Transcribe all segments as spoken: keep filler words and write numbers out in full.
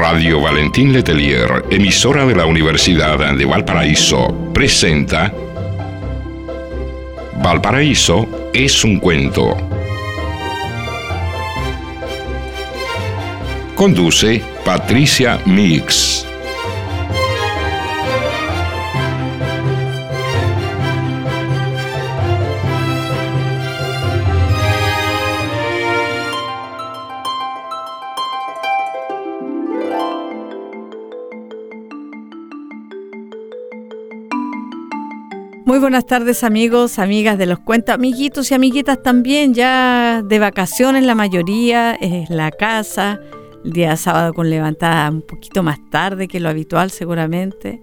Radio Valentín Letelier, emisora de la Universidad de Valparaíso, presenta Valparaíso es un cuento. Conduce Patricia Mix. Muy buenas tardes, amigos, amigas de los cuentos, amiguitos y amiguitas también, ya de vacaciones la mayoría, en la casa, el día sábado con levantada un poquito más tarde que lo habitual seguramente.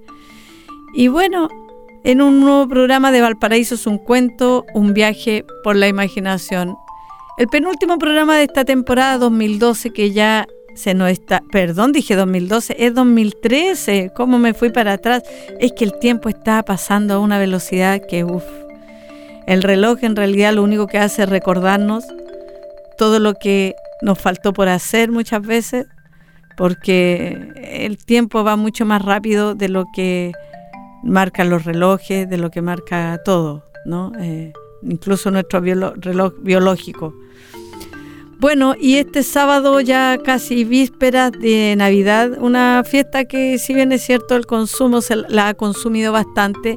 Y bueno, en un nuevo programa de Valparaíso es un cuento, un viaje por la imaginación. El penúltimo programa de esta temporada dos mil doce que ya se nos está, perdón, dije dos mil doce, es dos mil trece, ¿cómo me fui para atrás? Es que el tiempo está pasando a una velocidad que, uff, el reloj en realidad lo único que hace es recordarnos todo lo que nos faltó por hacer muchas veces, porque el tiempo va mucho más rápido de lo que marcan los relojes, de lo que marca todo, ¿no? Eh, incluso nuestro biolo- reloj biológico. Bueno, y este sábado ya casi vísperas de Navidad, una fiesta que si bien es cierto el consumo se la ha consumido bastante,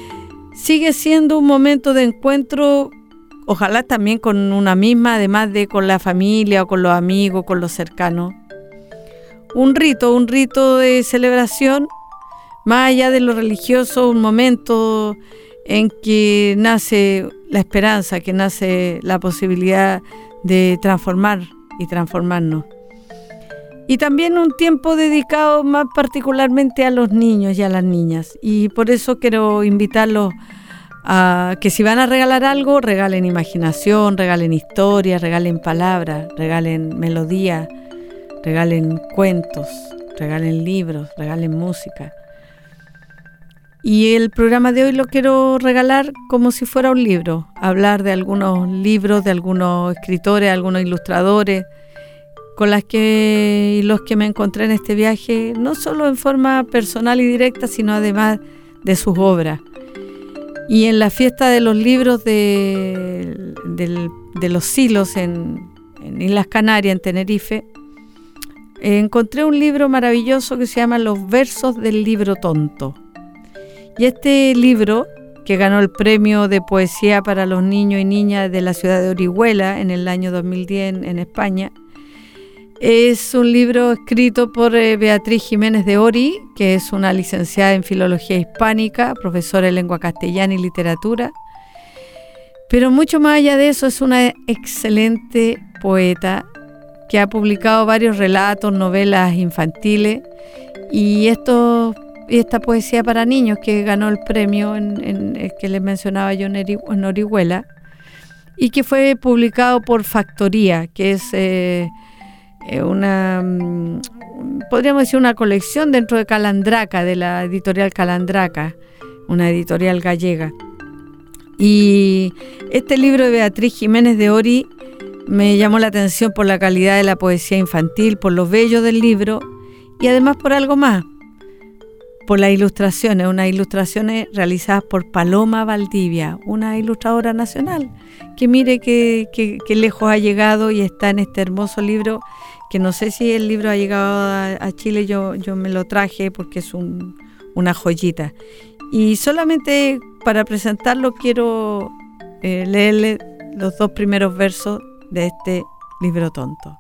sigue siendo un momento de encuentro, ojalá también con una misma, además de con la familia o con los amigos, con los cercanos. Un rito, un rito de celebración, más allá de lo religioso, un momento en que nace la esperanza, que nace la posibilidad de transformar y transformarnos. Y también un tiempo dedicado más particularmente a los niños y a las niñas. Y por eso quiero invitarlos a que si van a regalar algo, regalen imaginación, regalen historia, regalen palabras, regalen melodía, regalen cuentos, regalen libros, regalen música. Y el programa de hoy lo quiero regalar como si fuera un libro, hablar de algunos libros, de algunos escritores, algunos ilustradores, con las que y los que me encontré en este viaje, no solo en forma personal y directa, sino además de sus obras. Y en la fiesta de los libros de, de, de los silos en, en Islas Canarias, en Tenerife, encontré un libro maravilloso que se llama Los versos del libro tonto. Y este libro, que ganó el premio de poesía para los niños y niñas de la ciudad de Orihuela en el año dos mil diez en, en España, es un libro escrito por eh, Beatriz Jiménez de Ori, que es una licenciada en Filología Hispánica, profesora de Lengua Castellana y Literatura. Pero mucho más allá de eso, es una excelente poeta que ha publicado varios relatos, novelas infantiles, y estos Y esta poesía para niños que ganó el premio en, en el que les mencionaba yo en Orihuela y que fue publicado por Factoría, que es eh, una, podríamos decir una colección dentro de Calandraca, de la editorial Calandraca, una editorial gallega. Y este libro de Beatriz Jiménez de Ori me llamó la atención por la calidad de la poesía infantil, por lo bello del libro y además por algo más, por las ilustraciones, unas ilustraciones realizadas por Paloma Valdivia, una ilustradora nacional, que mire que, que, que lejos ha llegado y está en este hermoso libro, que no sé si el libro ha llegado a, a Chile, yo, yo me lo traje porque es un, una joyita. Y solamente para presentarlo quiero eh, leerle los dos primeros versos de este libro tonto.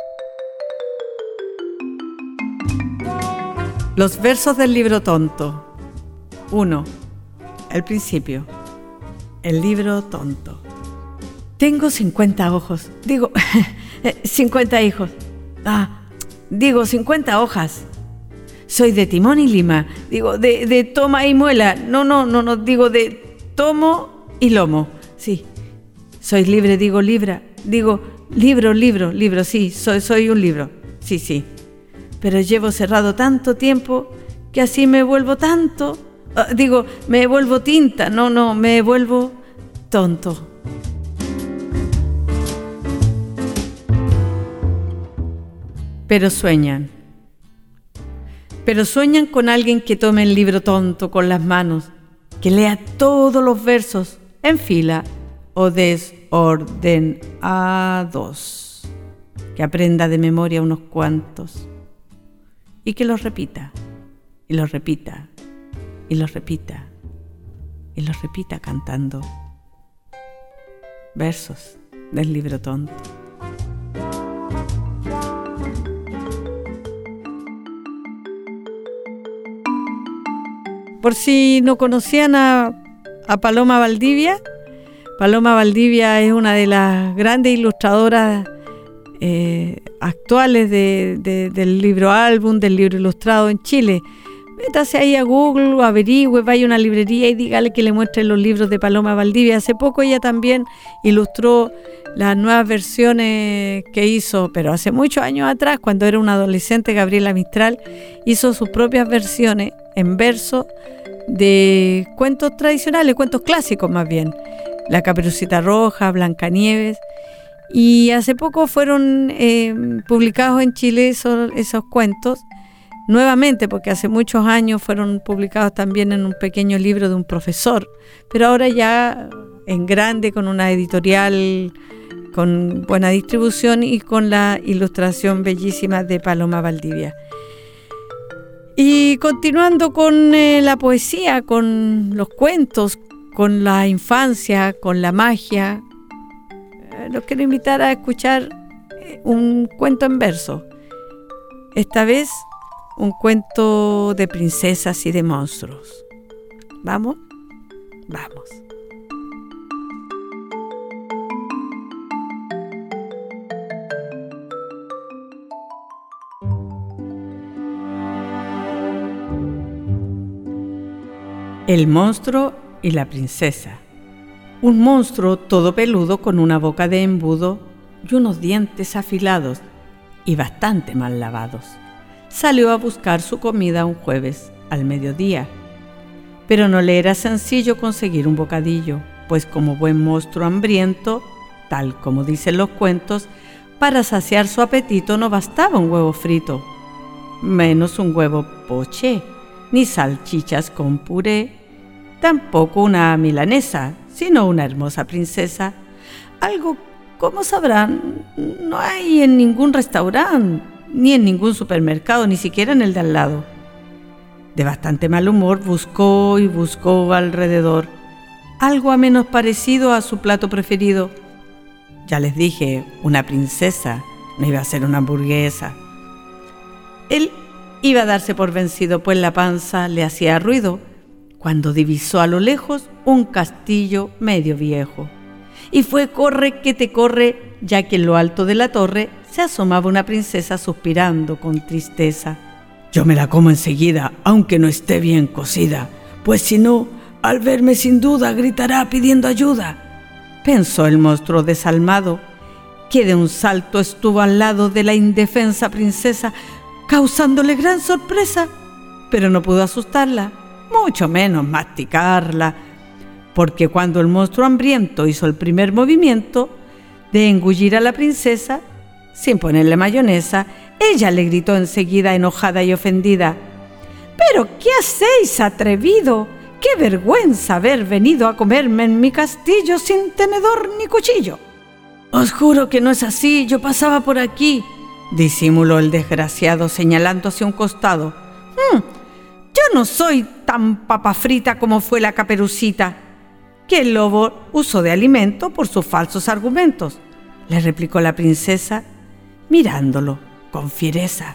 Los versos del libro tonto. uno. El principio. El libro tonto. Tengo cincuenta ojos. Digo, cincuenta hijos. Ah, digo, cincuenta hojas. Soy de Timón y Lima. Digo, de, de toma y muela. No, no, no, no, digo de tomo y lomo. Sí. Soy libre, digo libra. Digo, libro, libro, libro, sí, soy, soy un libro. Sí, sí. Pero llevo cerrado tanto tiempo que así me vuelvo tanto, uh, digo, me vuelvo tinta, no, no, me vuelvo tonto. Pero sueñan, pero sueñan con alguien que tome el libro tonto con las manos, que lea todos los versos en fila o desordenados, que aprenda de memoria unos cuantos y que los repita, y los repita, y los repita, y los repita cantando versos del libro tonto. Por si no conocían a, a Paloma Valdivia, Paloma Valdivia es una de las grandes ilustradoras eh, actuales de, de, del libro álbum, del libro ilustrado en Chile. Métase ahí a Google, averigüe, vaya a una librería y dígale que le muestren los libros de Paloma Valdivia. Hace poco ella también ilustró las nuevas versiones que hizo, pero hace muchos años atrás, cuando era una adolescente, Gabriela Mistral hizo sus propias versiones en verso de cuentos tradicionales, cuentos clásicos más bien. La Caperucita Roja, Blancanieves. Y hace poco fueron eh, publicados en Chile esos, esos cuentos nuevamente, porque hace muchos años fueron publicados también en un pequeño libro de un profesor, pero ahora ya en grande, con una editorial con buena distribución y con la ilustración bellísima de Paloma Valdivia. Y continuando con eh, la poesía, con los cuentos, con la infancia, con la magia, eh, los quiero invitar a escuchar eh, un cuento en verso. Esta vez un cuento de princesas y de monstruos. ¿Vamos? Vamos. El monstruo y la princesa. Un monstruo todo peludo con una boca de embudo y unos dientes afilados y bastante mal lavados. Salió a buscar su comida un jueves al mediodía, pero no le era sencillo conseguir un bocadillo, pues como buen monstruo hambriento, tal como dicen los cuentos, para saciar su apetito no bastaba un huevo frito, menos un huevo poché, ni salchichas con puré, tampoco una milanesa, sino una hermosa princesa. Algo, como sabrán, no hay en ningún restaurante, ni en ningún supermercado, ni siquiera en el de al lado. De bastante mal humor buscó y buscó alrededor algo a menos parecido a su plato preferido. Ya les dije, una princesa, no iba a ser una hamburguesa. Él iba a darse por vencido, pues la panza le hacía ruido, cuando divisó a lo lejos un castillo medio viejo. Y fue corre que te corre, ya que en lo alto de la torre se asomaba una princesa suspirando con tristeza. Yo me la como enseguida, aunque no esté bien cocida, pues si no, al verme sin duda gritará pidiendo ayuda. Pensó el monstruo desalmado, que de un salto estuvo al lado de la indefensa princesa, causándole gran sorpresa, pero no pudo asustarla, mucho menos masticarla, porque cuando el monstruo hambriento hizo el primer movimiento de engullir a la princesa, sin ponerle mayonesa, ella le gritó enseguida, enojada y ofendida: «¿Pero qué hacéis, atrevido? ¡Qué vergüenza haber venido a comerme en mi castillo sin tenedor ni cuchillo!». «Os juro que no es así, yo pasaba por aquí», disimuló el desgraciado señalando hacia un costado. «Hmm, yo no soy tan papa frita como fue la Caperucita, que el lobo usó de alimento por sus falsos argumentos», le replicó la princesa, mirándolo con fiereza.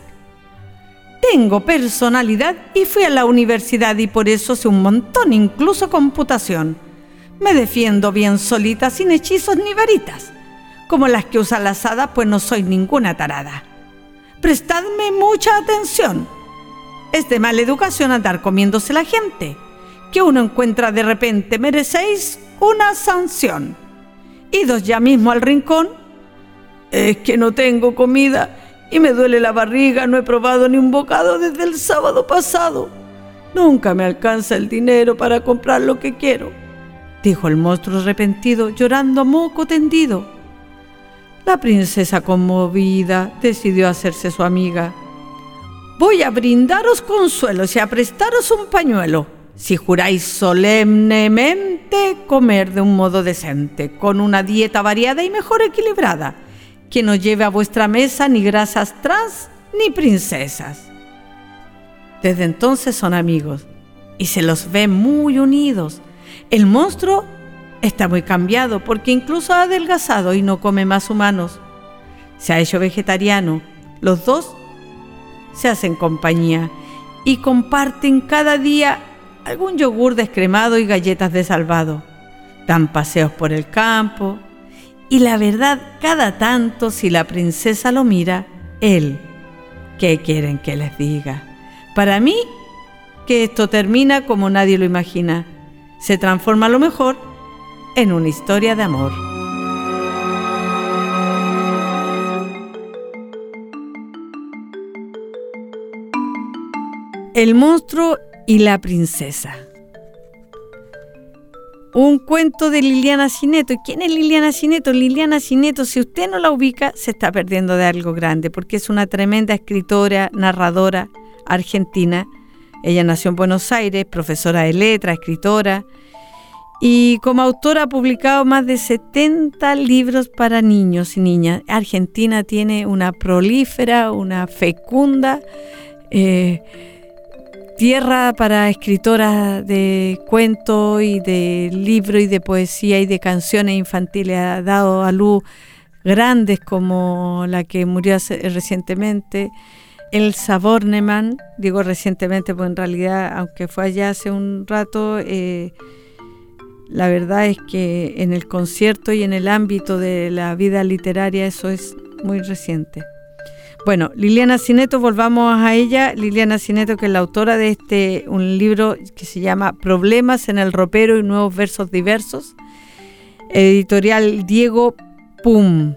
«Tengo personalidad y fui a la universidad y por eso sé un montón, incluso computación. Me defiendo bien solita, sin hechizos ni varitas, como las que usan las hadas, pues no soy ninguna tarada. Prestadme mucha atención. Es de mala educación andar comiéndose la gente, que uno encuentra de repente. Merecéis una sanción. Idos ya mismo al rincón. Es que no tengo comida y me duele la barriga, no he probado ni un bocado desde el sábado pasado. Nunca me alcanza el dinero para comprar lo que quiero», dijo el monstruo arrepentido, llorando a moco tendido. La princesa, conmovida, decidió hacerse su amiga. voy a brindaros consuelos y a prestaros un pañuelo, si juráis solemnemente comer de un modo decente, con una dieta variada y mejor equilibrada, que no lleve a vuestra mesa ni grasas trans ni princesas. Desde entonces son amigos y se los ve muy unidos. El monstruo está muy cambiado porque incluso ha adelgazado y no come más humanos. Se ha hecho vegetariano. Los dos se hacen compañía y comparten cada día algún yogur descremado y galletas de salvado. Dan paseos por el campo y la verdad, cada tanto, si la princesa lo mira, él, ¿qué quieren que les diga? Para mí, que esto termina como nadie lo imagina. Se transforma a lo mejor en una historia de amor. El monstruo y la princesa. Un cuento de Liliana Cineto. ¿Y quién es Liliana Cineto? Liliana Cineto, si usted no la ubica, se está perdiendo de algo grande, porque es una tremenda escritora, narradora argentina. Ella nació en Buenos Aires, profesora de letras, escritora, y como autora ha publicado más de setenta libros para niños y niñas. Argentina tiene una prolífera, una fecunda eh, tierra para escritoras de cuentos y de libros y de poesía y de canciones infantiles. Ha dado a luz grandes como la que murió hace, recientemente, Elsa Bornemann. Digo recientemente, pues en realidad, aunque fue allá hace un rato, eh, la verdad es que en el concierto y en el ámbito de la vida literaria eso es muy reciente. Bueno, Liliana Cineto, volvamos a ella. Liliana Cineto, que es la autora de este un libro que se llama Problemas en el ropero y nuevos versos diversos, editorial Diego Pum.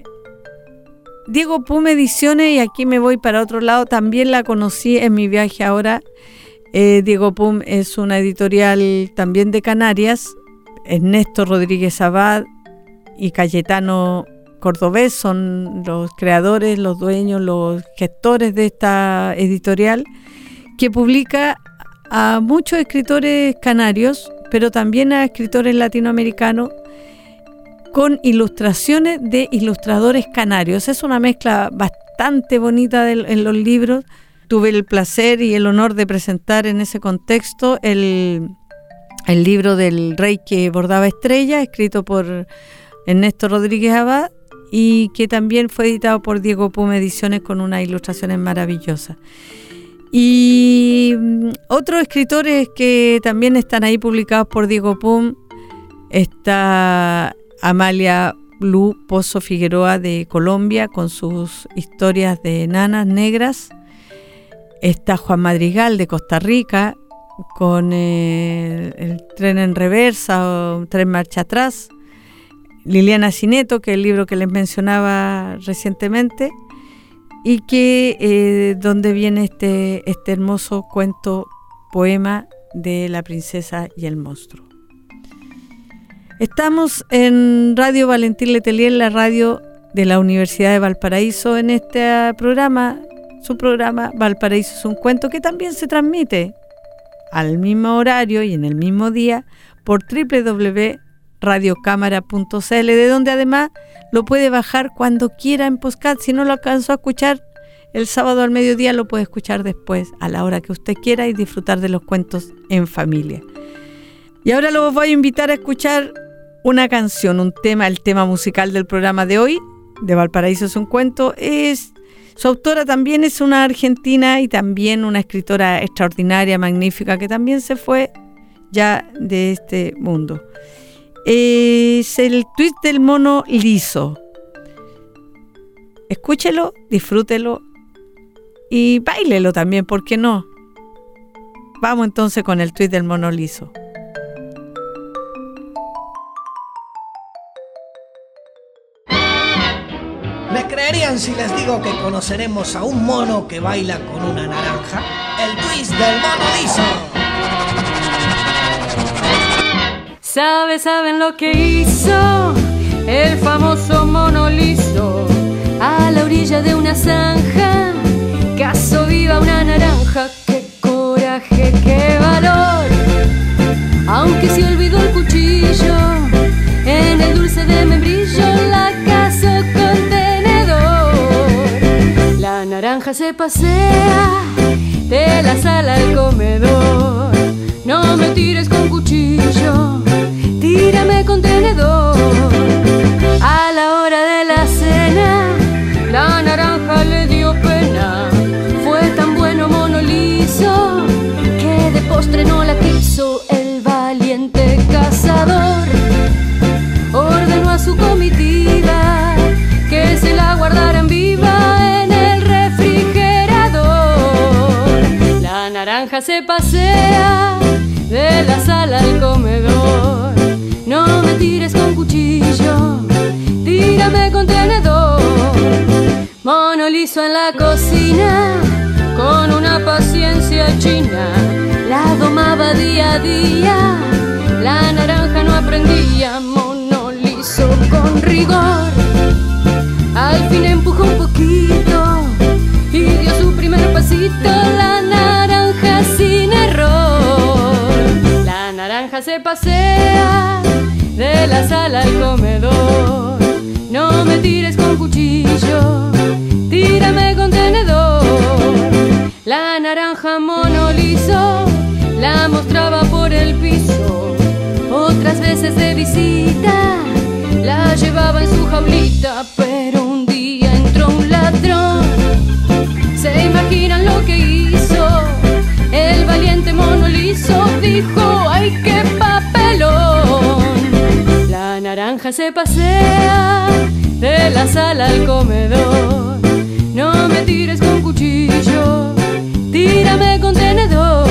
Diego Pum Ediciones, y aquí me voy para otro lado, también la conocí en mi viaje ahora. Eh, Diego Pum es una editorial también de Canarias. Ernesto Rodríguez Abad y Cayetano Cordobés son los creadores, los dueños, los gestores de esta editorial, que publica a muchos escritores canarios, pero también a escritores latinoamericanos, con ilustraciones de ilustradores canarios. Es una mezcla bastante bonita de, en los libros. Tuve el placer y el honor de presentar en ese contexto el, el libro del Rey que bordaba estrellas, escrito por Ernesto Rodríguez Abad, y que también fue editado por Diego Pum Ediciones con unas ilustraciones maravillosas. Y otros escritores que también están ahí publicados por Diego Pum, está Amalia Blue Pozo Figueroa de Colombia con sus historias de nanas negras. Está Juan Madrigal de Costa Rica con eh, el tren en reversa o tren marcha atrás. Liliana Cineto, que es el libro que les mencionaba recientemente, y que eh, donde viene este, este hermoso cuento, poema de la princesa y el monstruo. Estamos en Radio Valentín Letelier, la radio de la Universidad de Valparaíso, en este programa, su programa Valparaíso es un cuento, que también se transmite al mismo horario y en el mismo día por doble u doble u doble u punto radio cámara punto c l, de donde además lo puede bajar cuando quiera en podcast. Si no lo alcanzó a escuchar el sábado al mediodía, lo puede escuchar después a la hora que usted quiera y disfrutar de los cuentos en familia. Y ahora los voy a invitar a escuchar una canción, un tema, el tema musical del programa de hoy, de Valparaíso es un cuento. Es, su autora también es una argentina y también una escritora extraordinaria, magnífica, que también se fue ya de este mundo. Es el twist del mono liso. Escúchelo, disfrútelo y báilelo también, ¿por qué no? Vamos entonces con el twist del mono liso. ¿Me creerían si les digo que conoceremos a un mono que baila con una naranja? El twist del mono liso. Sabe, saben lo que hizo el famoso mono liso a la orilla de una zanja. Caso viva viva una naranja, qué coraje, qué valor. Aunque se olvidó el cuchillo, en el dulce de membrillo la caso con tenedor. La naranja se pasea de la sala al comedor. No me tires con cuchillo, tírame con tenedor. A la hora de la cena, la naranja le dio pena. Fue tan bueno mono liso que de postre no la quiso. El valiente cazador ordenó a su comitiva que se la guardaran viva en el refrigerador. La naranja se pasea de la sala al comedor. No me tires con cuchillo, tírame con tenedor. Mono liso en la cocina, con una paciencia china, la domaba día a día. La naranja no aprendía, mono liso con rigor. Al fin empujó un poquito y dio su primer pasito. La naranja sin error. La naranja se pasea de la sala al comedor. No me tires con cuchillo, tírame con tenedor. La naranja mono liso la mostraba por el piso. Otras veces de visita la llevaba en su jaulita, pero un día entró un ladrón. ¿Se imaginan lo que hizo? El valiente mono liso dijo: ¡ay, qué papelón! La naranja se pasea de la sala al comedor. No me tires con cuchillo, tírame con tenedor.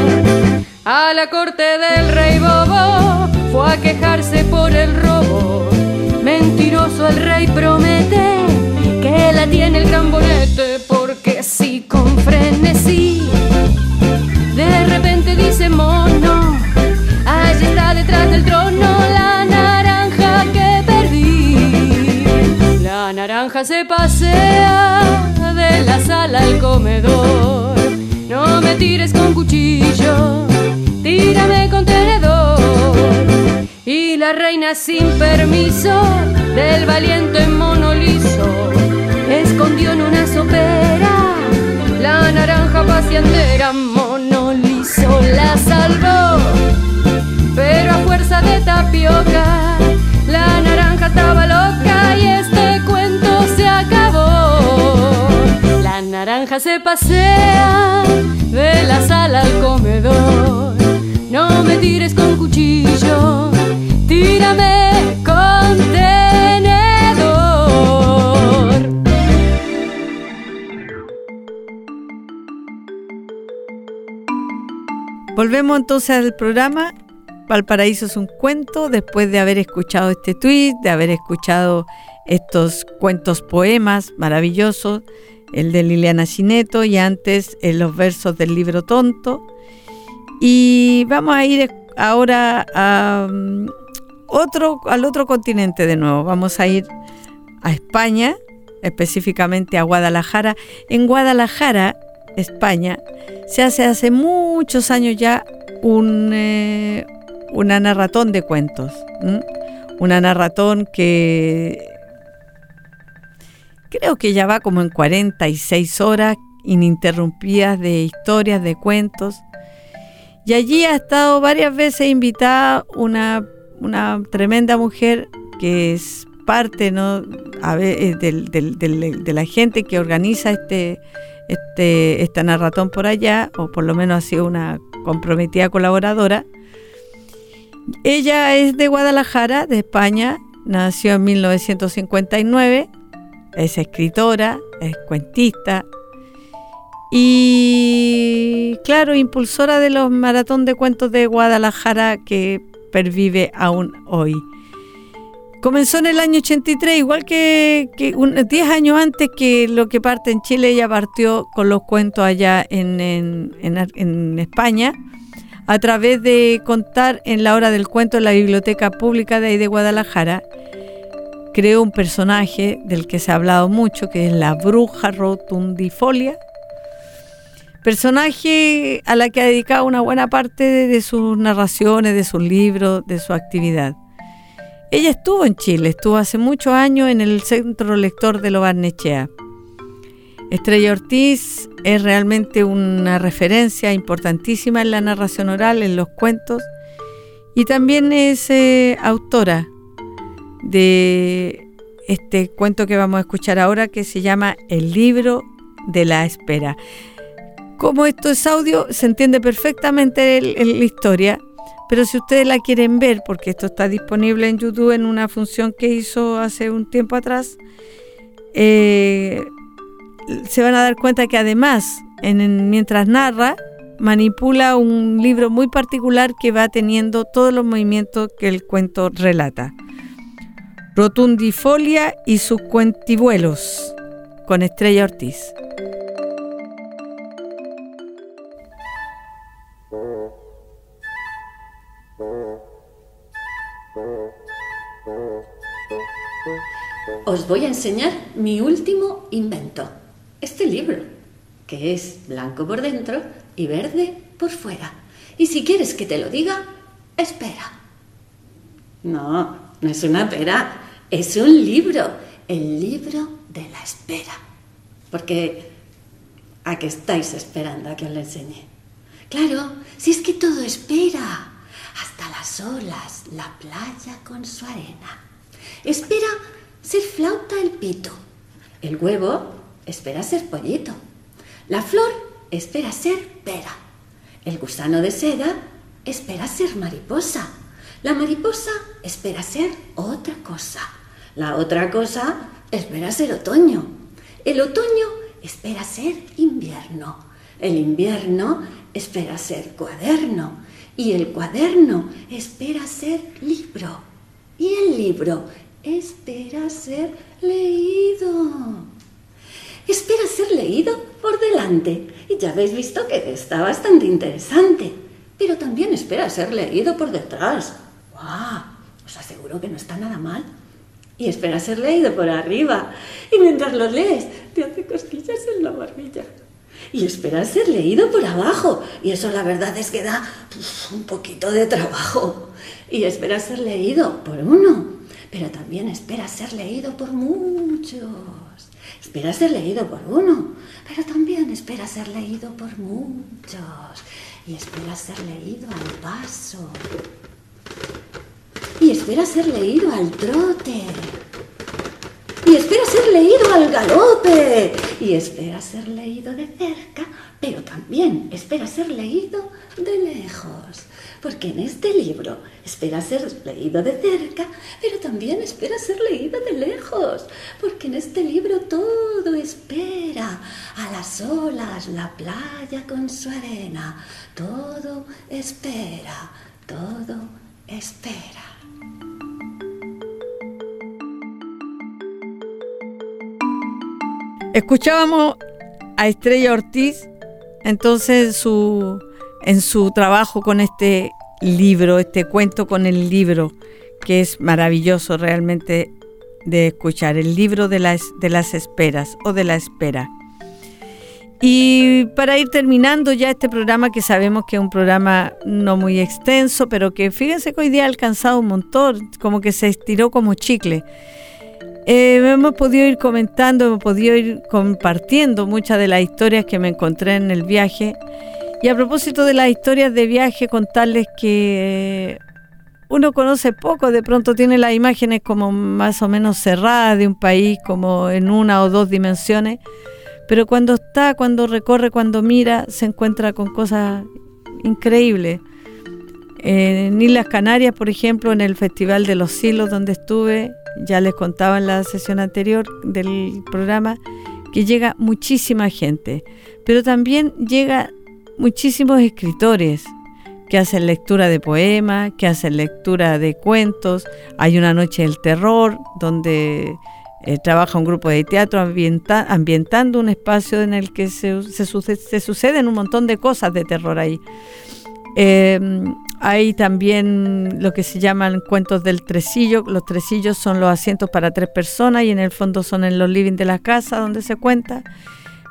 A la corte del rey bobo fue a quejarse por el robo. Mentiroso el rey promete que la tiene el gran bonete, porque sí, con frenesí. De repente dice mono: allí está detrás del trono la naranja que perdí. La naranja se pasea de la sala al comedor. No me tires con cuchillo, tírame con tenedor. Y la reina sin permiso del valiente mono liso escondió en una sopera la naranja paseandera. Mono liso la salvó, pero a fuerza de tapioca la naranja estaba loca y este cuento se acabó. La naranja se pasea de la sala al comedor. No me tires con cuchillo, tírame con tenedor. Volvemos entonces al programa. Valparaíso es un cuento, después de haber escuchado este tweet, de haber escuchado estos cuentos poemas maravillosos, el de Liliana Gineto y antes en los versos del libro Tonto. Y vamos a ir ahora a um, otro, al otro continente de nuevo. Vamos a ir a España, específicamente a Guadalajara. En Guadalajara, España, se hace hace muchos años ya un, eh, una narratón de cuentos. ¿m? Una narratón que creo que ya va como en cuarenta y seis horas ininterrumpidas de historias, de cuentos. Y allí ha estado varias veces invitada una, una tremenda mujer que es parte, ¿no?, a ver, del, del, del, de la gente que organiza este, este, esta narratón por allá, o por lo menos ha sido una comprometida colaboradora. Ella es de Guadalajara, de España, nació en mil novecientos cincuenta y nueve, es escritora, es cuentista y, claro, impulsora de los maratón de cuentos de Guadalajara que pervive aún hoy. Comenzó en el año ochenta y tres, igual que, que un, diez años antes que lo que parte en Chile. Ella partió con los cuentos allá en, en, en, en España, a través de contar en la hora del cuento en la biblioteca pública de ahí de Guadalajara. Creó un personaje del que se ha hablado mucho, que es la bruja rotundifolia. personaje a la que ha dedicado una buena parte de, de sus narraciones, de sus libros, de su actividad. Ella estuvo en Chile, estuvo hace muchos años en el Centro Lector de Lo Barnechea. Estrella Ortiz es realmente una referencia importantísima en la narración oral, en los cuentos, y también es eh, autora de este cuento que vamos a escuchar ahora, que se llama El libro de la espera. Como esto es audio, se entiende perfectamente el, el, la historia, pero si ustedes la quieren ver, porque esto está disponible en YouTube en una función que hizo hace un tiempo atrás, eh, se van a dar cuenta que además, en, en, mientras narra, manipula un libro muy particular que va teniendo todos los movimientos que el cuento relata. Rotundifolia y sus cuentivuelos, con Estrella Ortiz. Os voy a enseñar mi último invento, este libro, que es blanco por dentro y verde por fuera. Y si quieres que te lo diga, espera. No, no es una pera, es un libro, el libro de la espera. Porque, ¿a qué estáis esperando a que os lo enseñe? Claro, si es que todo espera, hasta las olas, la playa con su arena. Espera ser flauta el pito, el huevo espera ser pollito, la flor espera ser pera, el gusano de seda espera ser mariposa, la mariposa espera ser otra cosa, la otra cosa espera ser otoño, el otoño espera ser invierno, el invierno espera ser cuaderno y el cuaderno espera ser libro y el libro espera ser leído. Espera ser leído por delante. Y ya habéis visto que está bastante interesante. Pero también espera ser leído por detrás. ¡Guau! Os aseguro que no está nada mal. Y espera ser leído por arriba. Y mientras lo lees, te hace cosquillas en la barbilla. Y espera ser leído por abajo. Y eso la verdad es que da uf, un poquito de trabajo. Y espera ser leído por uno. Pero también espera ser leído por muchos. Espera ser leído por uno, pero también espera ser leído por muchos. Y espera ser leído al paso. Y espera ser leído al trote. Y espera ser leído al galope. Y espera ser leído de cerca, pero también espera ser leído de lejos. Porque en este libro espera ser leído de cerca, pero también espera ser leído de lejos. Porque en este libro todo espera. A las olas, la playa con su arena. Todo espera, todo espera. Escuchábamos a Estrella Ortiz, entonces su... en su trabajo con este libro, este cuento con el libro, que es maravilloso realmente de escuchar, el libro de las, de las esperas o de la espera. Y para ir terminando ya este programa, que sabemos que es un programa no muy extenso, pero que fíjense que hoy día ha alcanzado un montón, como que se estiró como chicle. Eh, hemos podido ir comentando, hemos podido ir compartiendo muchas de las historias que me encontré en el viaje. Y a propósito de las historias de viaje, contarles que uno conoce poco, de pronto tiene las imágenes como más o menos cerradas de un país, como en una o dos dimensiones, pero cuando está, cuando recorre, cuando mira, se encuentra con cosas increíbles. En Islas Canarias, por ejemplo, en el Festival de los Silos donde estuve, ya les contaba en la sesión anterior del programa, que llega muchísima gente, pero también llega muchísimos escritores que hacen lectura de poemas, que hacen lectura de cuentos. Hay una noche del terror donde eh, trabaja un grupo de teatro ambienta, ambientando un espacio en el que se, se, sucede, se suceden un montón de cosas de terror ahí. Eh, hay también lo que se llaman cuentos del tresillo. Los tresillos son los asientos para tres personas y en el fondo son en los living de la casa donde se cuenta.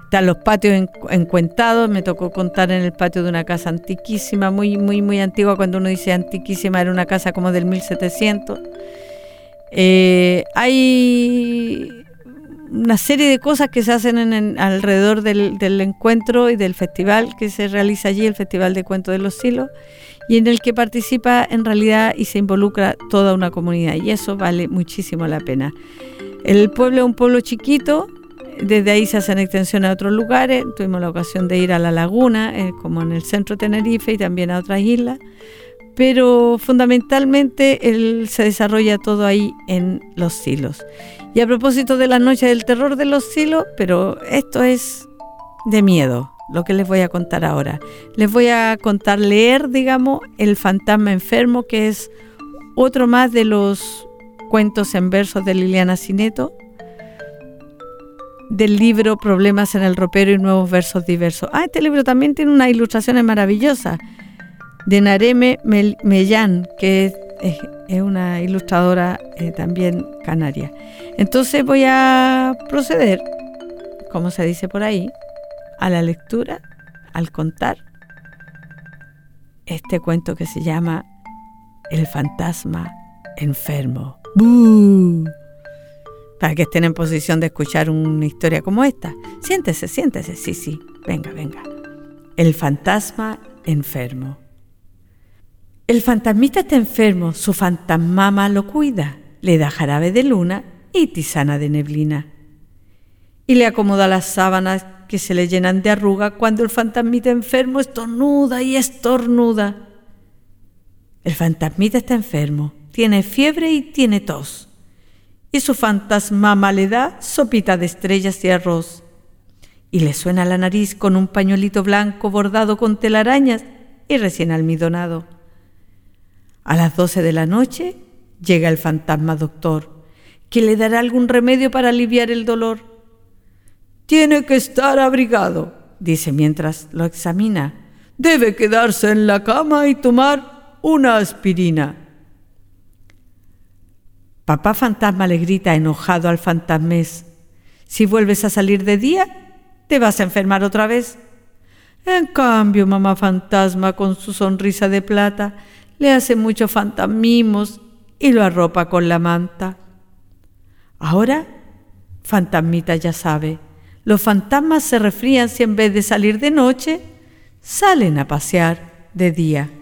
Están los patios en, encuentados. Me tocó contar en el patio de una casa antiquísima, muy, muy, muy antigua. Cuando uno dice antiquísima, era una casa como del mil setecientos. Eh, hay una serie de cosas que se hacen en, en, alrededor del, del encuentro y del festival que se realiza allí, el Festival de Cuentos de los Silos, y en el que participa en realidad y se involucra toda una comunidad, y eso vale muchísimo la pena. El pueblo es un pueblo chiquito, desde ahí se hacen extensiones a otros lugares. Tuvimos la ocasión de ir a La Laguna, eh, como en el centro de Tenerife, y también a otras islas, pero fundamentalmente el, se desarrolla todo ahí en Los Silos. Y a propósito de la noche del terror de Los Silos, pero esto es de miedo, lo que les voy a contar ahora. Les voy a contar, leer, digamos, El fantasma enfermo, que es otro más de los cuentos en versos de Liliana Cineto, del libro Problemas en el ropero y nuevos versos diversos. Ah, este libro también tiene unas ilustraciones maravillosas de Nareme Mellán, que es, es, es una ilustradora eh, también canaria. Entonces voy a proceder, como se dice por ahí, a la lectura, al contar este cuento que se llama El fantasma enfermo. ¡Bú! Para que estén en posición de escuchar una historia como esta. Siéntese, siéntese, sí, sí, venga, venga. El fantasma enfermo. El fantasmita está enfermo, su fantasmama lo cuida, le da jarabe de luna y tisana de neblina. Y le acomoda las sábanas que se le llenan de arruga cuando el fantasmita enfermo estornuda y estornuda. El fantasmita está enfermo, tiene fiebre y tiene tos. Y su fantasmama le da sopita de estrellas y arroz. Y le suena la nariz con un pañuelito blanco bordado con telarañas y recién almidonado. A las doce de la noche llega el fantasma doctor, que le dará algún remedio para aliviar el dolor. Tiene que estar abrigado, dice mientras lo examina. Debe quedarse en la cama y tomar una aspirina. Papá fantasma le grita enojado al fantasmés: si vuelves a salir de día, te vas a enfermar otra vez. En cambio, mamá fantasma, con su sonrisa de plata, le hace muchos fantasmimos y lo arropa con la manta. Ahora, fantasmita ya sabe, los fantasmas se resfrían si en vez de salir de noche, salen a pasear de día.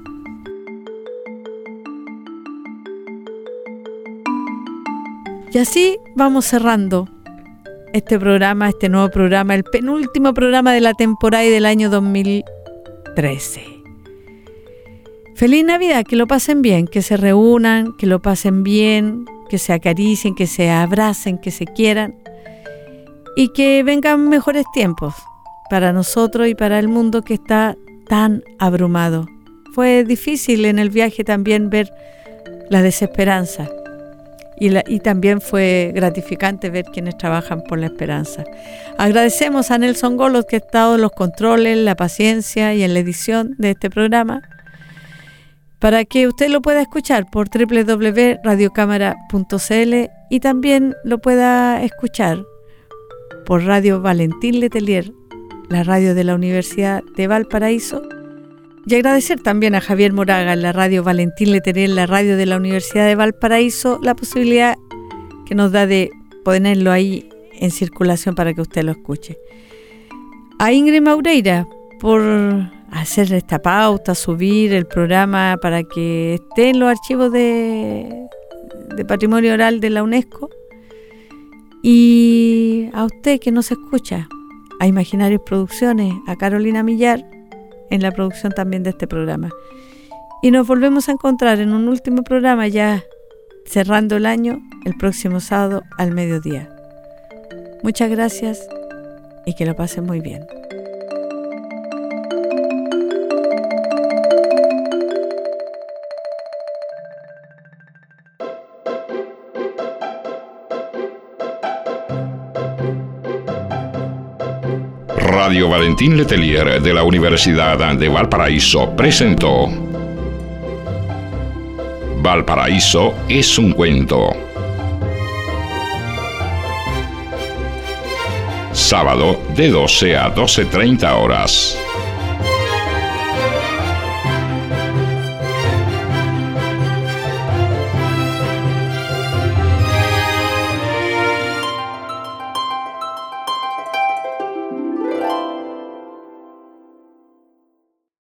Y así vamos cerrando este programa, este nuevo programa, el penúltimo programa de la temporada y del año dos mil trece. Feliz Navidad, que lo pasen bien, que se reúnan, que lo pasen bien, que se acaricien, que se abracen, que se quieran y que vengan mejores tiempos para nosotros y para el mundo que está tan abrumado. Fue difícil en el viaje también ver la desesperanza. Y, la, y también fue gratificante ver quienes trabajan por la esperanza. Agradecemos a Nelson Golos, que ha estado en los controles, la paciencia y en la edición de este programa, para que usted lo pueda escuchar por doble u doble u doble u punto radio cámara punto c l y también lo pueda escuchar por Radio Valentín Letelier, la radio de la Universidad de Valparaíso. Y agradecer también a Javier Moraga en la radio Valentín Letelier, la radio de la Universidad de Valparaíso, la posibilidad que nos da de ponerlo ahí en circulación para que usted lo escuche. A Ingrid Maureira por hacer esta pauta, subir el programa para que esté en los archivos de, de Patrimonio Oral de la UNESCO. Y a usted que nos escucha, a Imaginarios Producciones, a Carolina Millar, en la producción también de este programa. Y nos volvemos a encontrar en un último programa ya cerrando el año, el próximo sábado al mediodía. Muchas gracias y que lo pasen muy bien. Radio Valentín Letelier de la Universidad de Valparaíso presentó Valparaíso es un cuento. sábado de doce a doce treinta horas.